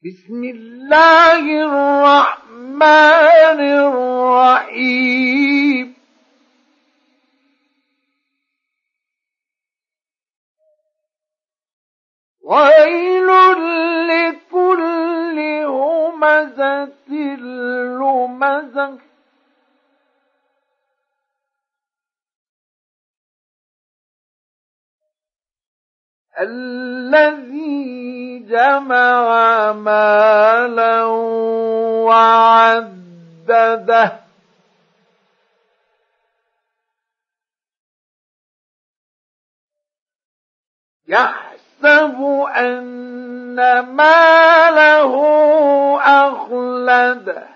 بسم الله الرحمن الرحيم ويل لكل همزة لمزة الذي جمع مالا وعدده يحسب أن ماله أخلده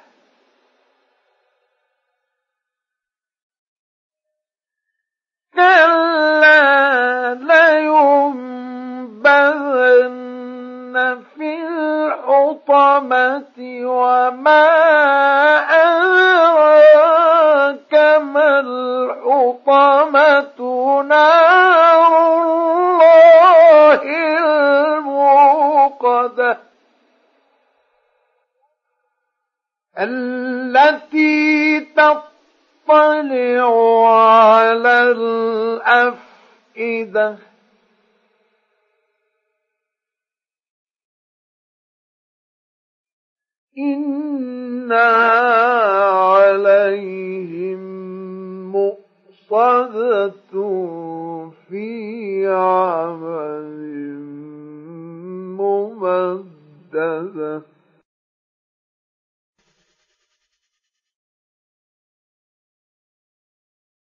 كلا لينبذن في الحطمة وما أدراك ما الحطمة نار الله الموقدة التي تطلع على الأفئدة إنها عليهم مؤصدة